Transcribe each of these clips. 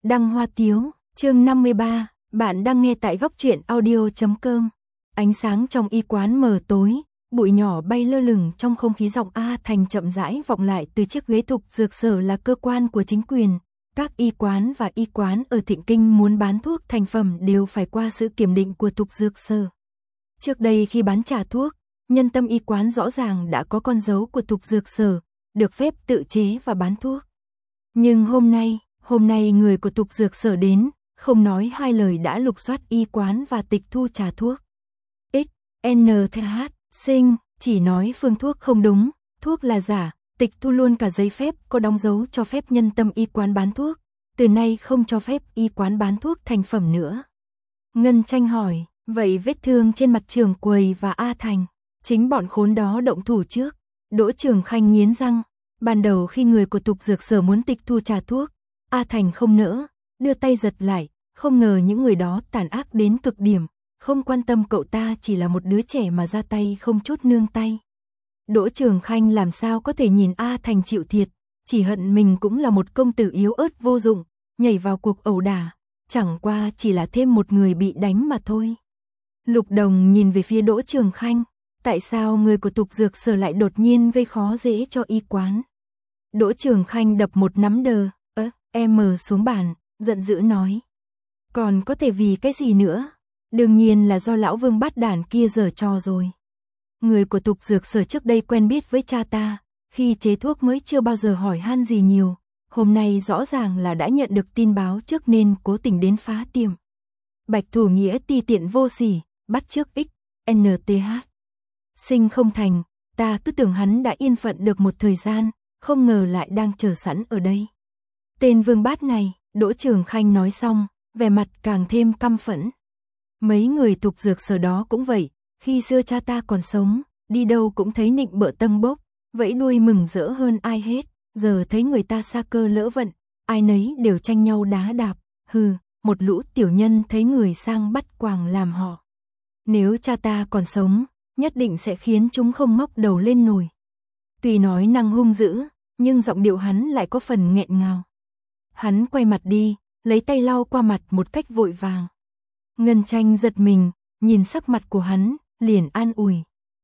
Đăng Hoa Tiếu, chương 53, bạn đang nghe tại góc truyện audio.com. Ánh sáng trong y quán mờ tối, bụi nhỏ bay lơ lửng trong không khí, giọng A Thành chậm rãi vọng lại từ chiếc ghế. Thục dược sở là cơ quan của chính quyền. Các y quán và y quán ở Thịnh Kinh muốn bán thuốc thành phẩm đều phải qua sự kiểm định của Thục dược sở. Trước đây khi bán trà thuốc, Nhân Tâm y quán rõ ràng đã có con dấu của Thục dược sở, được phép tự chế và bán thuốc. Nhưng hôm nay người của Thục dược sở đến, không nói hai lời đã lục soát y quán và tịch thu trà thuốc. XNTH, Sinh, chỉ nói phương thuốc không đúng, thuốc là giả, tịch thu luôn cả giấy phép có đóng dấu cho phép Nhân Tâm y quán bán thuốc, từ nay không cho phép y quán bán thuốc thành phẩm nữa. Ngân Tranh hỏi, vậy vết thương trên mặt Trường Quầy và A Thành, chính bọn khốn đó động thủ trước? Đỗ Trường Khanh nghiến răng, ban đầu khi người của Thục dược sở muốn tịch thu trà thuốc, A Thành không nỡ, đưa tay giật lại, không ngờ những người đó tàn ác đến cực điểm, không quan tâm cậu ta chỉ là một đứa trẻ mà ra tay không chút nương tay. Đỗ Trường Khanh làm sao có thể nhìn A Thành chịu thiệt, chỉ hận mình cũng là một công tử yếu ớt vô dụng, nhảy vào cuộc ẩu đả, chẳng qua chỉ là thêm một người bị đánh mà thôi. Lục Đồng nhìn về phía Đỗ Trường Khanh, tại sao người của Thục dược sở lại đột nhiên gây khó dễ cho y quán? Đỗ Trường Khanh đập một nắm đờ, xuống bàn, giận dữ nói. Còn có thể vì cái gì nữa? Đương nhiên là do lão Vương bát đản kia giở trò rồi. Người của Thục dược sở trước đây quen biết với cha ta, khi chế thuốc mới chưa bao giờ hỏi han gì nhiều, hôm nay rõ ràng là đã nhận được tin báo trước nên cố tình đến phá tiệm. Bạch Thủ Nghĩa ti tiện vô sỉ, bắt chước XNTH. Sinh không thành, ta cứ tưởng hắn đã yên phận được một thời gian, không ngờ lại đang chờ sẵn ở đây. Tên Vương Bát này, Đỗ Trường Khanh nói xong, vẻ mặt càng thêm căm phẫn. Mấy người Thục dược sở đó cũng vậy, khi xưa cha ta còn sống, đi đâu cũng thấy nịnh bợ tâng bốc, vẫy đuôi mừng rỡ hơn ai hết, giờ thấy người ta sa cơ lỡ vận, ai nấy đều tranh nhau đá đạp, một lũ tiểu nhân thấy người sang bắt quàng làm họ. Nếu cha ta còn sống, nhất định sẽ khiến chúng không ngóc đầu lên nổi. Tuy nói năng hung dữ, nhưng giọng điệu hắn lại có phần nghẹn ngào. Hắn quay mặt đi, lấy tay lau qua mặt một cách vội vàng. Ngân Tranh giật mình, nhìn sắc mặt của hắn, liền an ủi.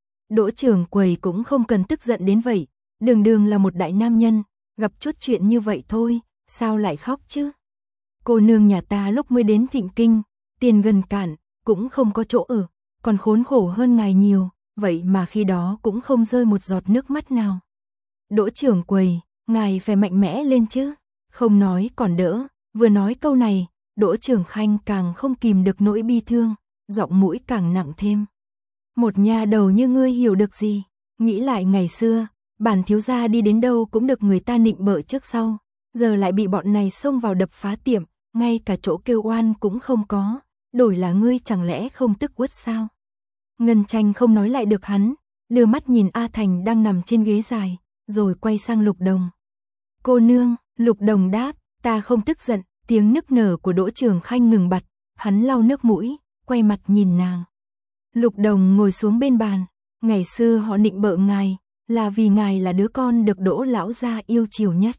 Đỗ Trường Quầy cũng không cần tức giận đến vậy, đường là một đại nam nhân, gặp chút chuyện như vậy thôi, sao lại khóc chứ? Cô nương nhà ta lúc mới đến Thịnh Kinh, tiền gần cạn, cũng không có chỗ ở, còn khốn khổ hơn ngài nhiều, vậy mà khi đó cũng không rơi một giọt nước mắt nào. Đỗ Trường Quầy, ngài phải mạnh mẽ lên chứ, không nói còn đỡ, vừa nói câu này, Đỗ Trường Khanh càng không kìm được nỗi bi thương, giọng mũi càng nặng thêm. Một nha đầu như ngươi hiểu được gì, nghĩ lại ngày xưa, bản thiếu gia đi đến đâu cũng được người ta nịnh bợ trước sau, giờ lại bị bọn này xông vào đập phá tiệm, ngay cả chỗ kêu oan cũng không có, đổi là ngươi chẳng lẽ không tức uất sao? Ngân Tranh không nói lại được hắn, đưa mắt nhìn A Thành đang nằm trên ghế dài, rồi quay sang Lục Đồng. Cô nương, Lục Đồng đáp, ta không tức giận. Tiếng nức nở của Đỗ Trường Khanh ngừng bặt, hắn lau nước mũi, quay mặt nhìn nàng. Lục Đồng ngồi xuống bên bàn, ngày xưa họ nịnh bợ ngài, là vì ngài là đứa con được Đỗ lão gia yêu chiều nhất.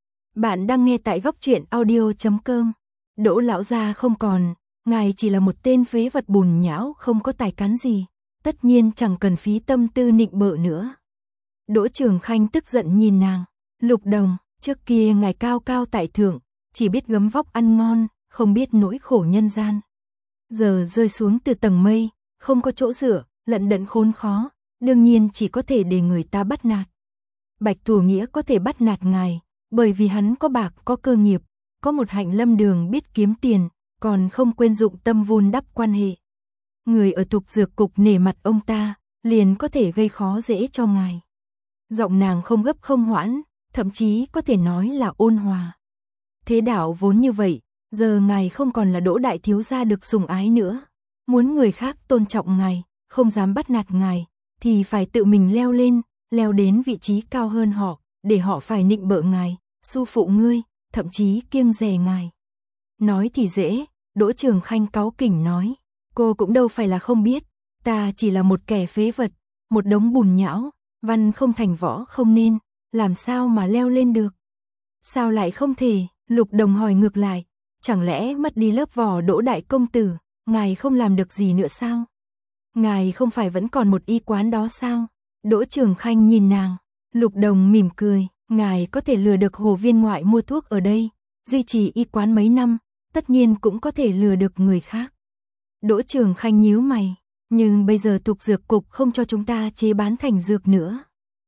Bạn đang nghe tại góc truyện audio.com. Đỗ lão gia không còn, ngài chỉ là một tên phế vật bùn nhão không có tài cán gì, tất nhiên chẳng cần phí tâm tư nịnh bợ nữa. Đỗ Trường Khanh tức giận nhìn nàng, Lục Đồng, trước kia ngài cao cao tại thượng, chỉ biết gấm vóc ăn ngon, không biết nỗi khổ nhân gian. Giờ rơi xuống từ tầng mây, không có chỗ dựa, lận đận khốn khó, đương nhiên chỉ có thể để người ta bắt nạt. Bạch Thủ Nghĩa có thể bắt nạt ngài, bởi vì hắn có bạc, có cơ nghiệp, có một hạnh lâm đường biết kiếm tiền, còn không quên dụng tâm vun đắp quan hệ. Người ở Thục dược cục nể mặt ông ta, liền có thể gây khó dễ cho ngài. Giọng nàng không gấp không hoãn, thậm chí có thể nói là ôn hòa. Thế đạo vốn như vậy, giờ ngài không còn là Đỗ đại thiếu gia được sủng ái nữa. Muốn người khác tôn trọng ngài, không dám bắt nạt ngài, thì phải tự mình leo lên, leo đến vị trí cao hơn họ, để họ phải nịnh bợ ngài, su phụ ngươi, thậm chí kiêng dè ngài. Nói thì dễ, Đỗ Trường Khanh cáu kỉnh nói, cô cũng đâu phải là không biết, ta chỉ là một kẻ phế vật, một đống bùn nhão, văn không thành võ không nên, làm sao mà leo lên được? Sao lại không thể? Lục Đồng hỏi ngược lại, chẳng lẽ mất đi lớp vỏ Đỗ đại công tử, ngài không làm được gì nữa sao? Ngài không phải vẫn còn một y quán đó sao? Đỗ Trường Khanh nhìn nàng, Lục Đồng mỉm cười, ngài có thể lừa được Hồ Viên ngoại mua thuốc ở đây, duy trì y quán mấy năm, tất nhiên cũng có thể lừa được người khác. Đỗ Trường Khanh nhíu mày, nhưng bây giờ Tục Dược Cục không cho chúng ta chế bán thành dược nữa.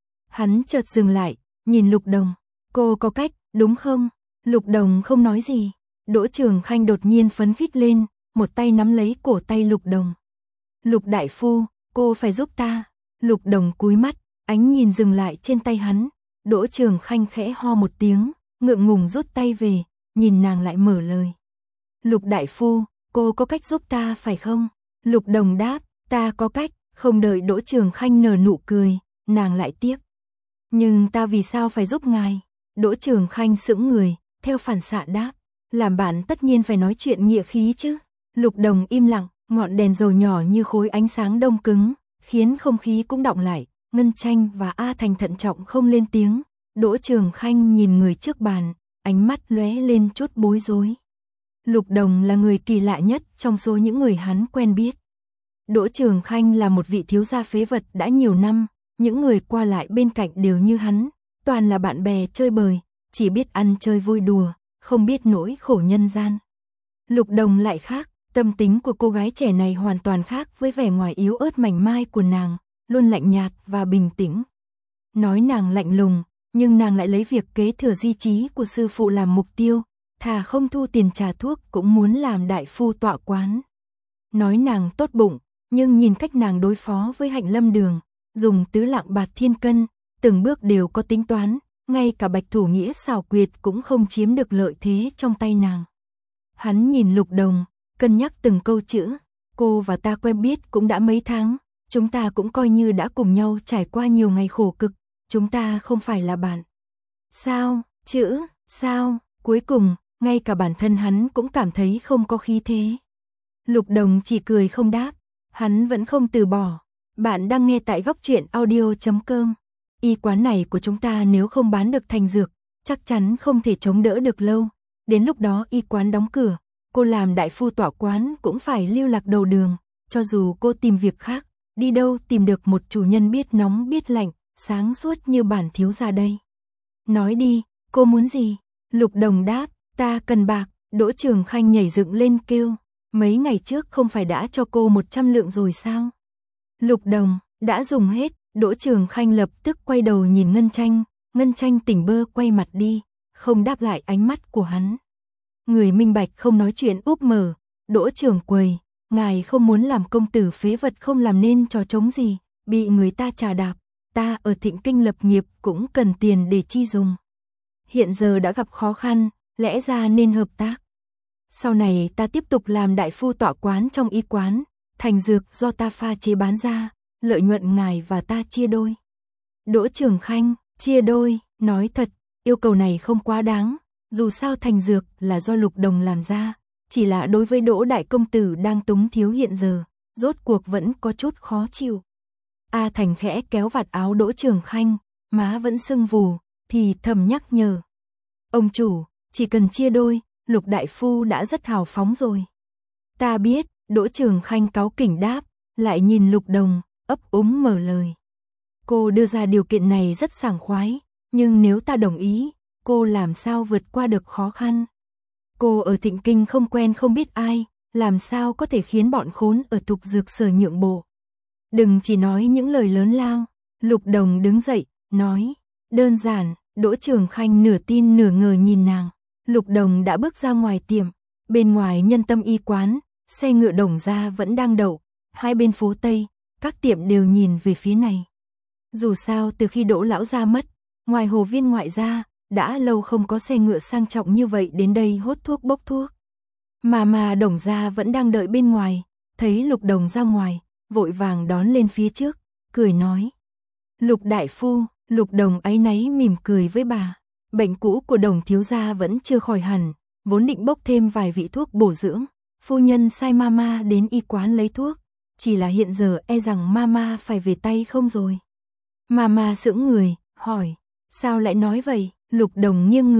Hắn chợt dừng lại, nhìn Lục Đồng, cô có cách, đúng không? Lục Đồng không nói gì. Đỗ Trường Khanh đột nhiên phấn khích lên, một tay nắm lấy cổ tay Lục Đồng. Lục đại phu, cô phải giúp ta. Lục Đồng cúi mắt, ánh nhìn dừng lại trên tay hắn. Đỗ Trường Khanh khẽ ho một tiếng, ngượng ngùng rút tay về, nhìn nàng lại mở lời. Lục đại phu, cô có cách giúp ta phải không? Lục Đồng đáp, ta có cách. Không đợi Đỗ Trường Khanh nở nụ cười, nàng lại tiếp. Nhưng ta vì sao phải giúp ngài? Đỗ Trường Khanh sững người, theo phản xạ đáp. Làm bạn tất nhiên phải nói chuyện nghĩa khí chứ. Lục Đồng im lặng, ngọn đèn dầu nhỏ như khối ánh sáng đông cứng, khiến không khí cũng đọng lại. Ngân Tranh và A Thành thận trọng không lên tiếng. Đỗ Trường Khanh nhìn người trước bàn, ánh mắt lóe lên chút bối rối. Lục Đồng là người kỳ lạ nhất trong số những người hắn quen biết. Đỗ Trường Khanh là một vị thiếu gia phế vật đã nhiều năm, những người qua lại bên cạnh đều như hắn, toàn là bạn bè chơi bời, chỉ biết ăn chơi vui đùa, không biết nỗi khổ nhân gian. Lục Đồng lại khác, tâm tính của cô gái trẻ này hoàn toàn khác với vẻ ngoài yếu ớt mảnh mai của nàng, luôn lạnh nhạt và bình tĩnh. Nói nàng lạnh lùng, nhưng nàng lại lấy việc kế thừa di chí của sư phụ làm mục tiêu, thà không thu tiền trà thuốc cũng muốn làm đại phu tọa quán. Nói nàng tốt bụng, nhưng nhìn cách nàng đối phó với Hạnh Lâm Đường, dùng tứ lạng bạc thiên cân, từng bước đều có tính toán, ngay cả Bạch Thủ Nghĩa xảo quyệt cũng không chiếm được lợi thế trong tay nàng. Hắn nhìn Lục Đồng, cân nhắc từng câu chữ, cô và ta quen biết cũng đã mấy tháng, chúng ta cũng coi như đã cùng nhau trải qua nhiều ngày khổ cực, chúng ta không phải là bạn. Sao, sao, cuối cùng, ngay cả bản thân hắn cũng cảm thấy không có khí thế. Lục Đồng chỉ cười không đáp, hắn vẫn không từ bỏ. Bạn đang nghe tại goctruyện.audio.com. Y quán này của chúng ta nếu không bán được thành dược, chắc chắn không thể chống đỡ được lâu. Đến lúc đó y quán đóng cửa, cô làm đại phu tọa quán cũng phải lưu lạc đầu đường. Cho dù cô tìm việc khác, đi đâu tìm được một chủ nhân biết nóng biết lạnh, sáng suốt như bản thiếu gia đây. Nói đi, cô muốn gì? Lục Đồng đáp, ta cần bạc. Đỗ Trường Khanh nhảy dựng lên kêu, mấy ngày trước không phải đã cho cô 100 lượng rồi sao? Lục Đồng, đã dùng hết. Đỗ Trường Khanh lập tức quay đầu nhìn Ngân Tranh tỉnh bơ quay mặt đi, không đáp lại ánh mắt của hắn. Người minh bạch không nói chuyện úp mở. Đỗ Trường Quầy, ngài không muốn làm công tử phế vật không làm nên trò trống gì, bị người ta trà đạp, ta ở Thịnh Kinh lập nghiệp cũng cần tiền để chi dùng. Hiện giờ đã gặp khó khăn, lẽ ra nên hợp tác. Sau này ta tiếp tục làm đại phu tọa quán trong y quán, thành dược do ta pha chế bán ra, lợi nhuận ngài và ta chia đôi. Đỗ Trường Khanh, chia đôi, nói thật, yêu cầu này không quá đáng, dù sao thành dược là do Lục Đồng làm ra, chỉ là đối với Đỗ đại công tử đang túng thiếu hiện giờ, rốt cuộc vẫn có chút khó chịu. A Thành khẽ kéo vạt áo Đỗ Trường Khanh, má vẫn sưng vù, thì thầm nhắc nhở. Ông chủ, chỉ cần chia đôi, Lục đại phu đã rất hào phóng rồi. Ta biết, Đỗ Trường Khanh cáu kỉnh đáp, lại nhìn Lục Đồng, ấp úng mở lời. Cô đưa ra điều kiện này rất sảng khoái, nhưng nếu ta đồng ý, cô làm sao vượt qua được khó khăn? Cô ở Thịnh Kinh không quen không biết ai, làm sao có thể khiến bọn khốn ở Tục Dược Sở nhượng bộ? Đừng chỉ nói những lời lớn lao. Lục Đồng đứng dậy, nói, đơn giản. Đỗ Trường Khanh nửa tin nửa ngờ nhìn nàng. Lục Đồng đã bước ra ngoài tiệm, bên ngoài Nhân Tâm y quán, xe ngựa Đồng gia vẫn đang đậu, hai bên phố Tây, các tiệm đều nhìn về phía này. Dù sao từ khi Đỗ lão gia mất, ngoài Hồ Viên ngoại gia, đã lâu không có xe ngựa sang trọng như vậy đến đây hốt thuốc bốc thuốc. Mà Đồng gia vẫn đang đợi bên ngoài, thấy Lục Đồng ra ngoài, vội vàng đón lên phía trước, cười nói. Lục đại phu. Lục Đồng áy náy mỉm cười với bà. Bệnh cũ của Đồng thiếu gia vẫn chưa khỏi hẳn, vốn định bốc thêm vài vị thuốc bổ dưỡng. Phu nhân sai mama đến y quán lấy thuốc, chỉ là hiện giờ e rằng mama phải về tay không rồi. Mama sững người, hỏi, sao lại nói vậy? Lục Đồng nghiêng người,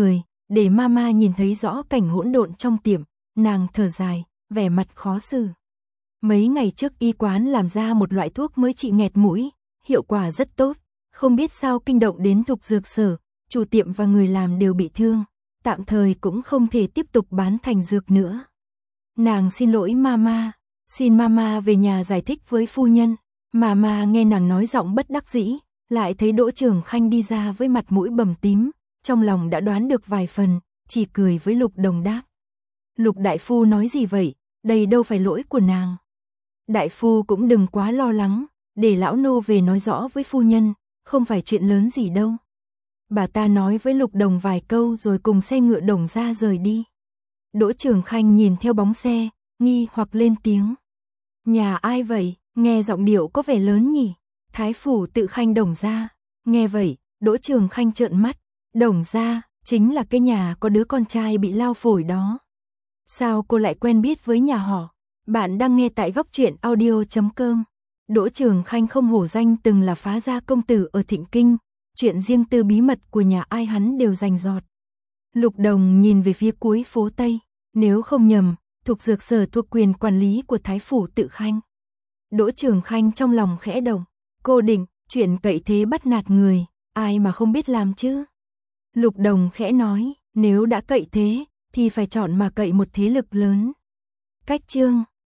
để mama nhìn thấy rõ cảnh hỗn độn trong tiệm, nàng thở dài, vẻ mặt khó xử. Mấy ngày trước y quán làm ra một loại thuốc mới trị nghẹt mũi, hiệu quả rất tốt, không biết sao kinh động đến Thục Dược Sở, chủ tiệm và người làm đều bị thương, tạm thời cũng không thể tiếp tục bán thành dược nữa. Nàng xin lỗi mama, xin mama về nhà giải thích với phu nhân. Mama nghe nàng nói giọng bất đắc dĩ, lại thấy Đỗ Trường Khanh đi ra với mặt mũi bầm tím, trong lòng đã đoán được vài phần, chỉ cười với Lục Đồng đáp. Lục đại phu nói gì vậy, đây đâu phải lỗi của nàng. Đại phu cũng đừng quá lo lắng, để lão nô về nói rõ với phu nhân, không phải chuyện lớn gì đâu. Bà ta nói với Lục Đồng vài câu rồi cùng xe ngựa Đồng ra rời đi. Đỗ Trường Khanh nhìn theo bóng xe, nghi hoặc lên tiếng. Nhà ai vậy, nghe giọng điệu có vẻ lớn nhỉ? Thái phủ Tự Khanh Đồng gia. Nghe vậy, Đỗ Trường Khanh trợn mắt, Đồng gia, chính là cái nhà có đứa con trai bị lao phổi đó. Sao cô lại quen biết với nhà họ? Bạn đang nghe tại Góc Truyện Audio.com. Đỗ Trường Khanh không hổ danh từng là phá gia công tử ở Thịnh Kinh, chuyện riêng tư bí mật của nhà ai hắn đều rành rọt. Lục Đồng nhìn về phía cuối phố Tây, nếu không nhầm, Thục Dược Sở thuộc quyền quản lý của Thái phủ Tự Khanh. Đỗ Trường Khanh trong lòng khẽ động, cô định, chuyện cậy thế bắt nạt người, ai mà không biết làm chứ? Lục Đồng khẽ nói, nếu đã cậy thế, thì phải chọn mà cậy một thế lực lớn. Cách chương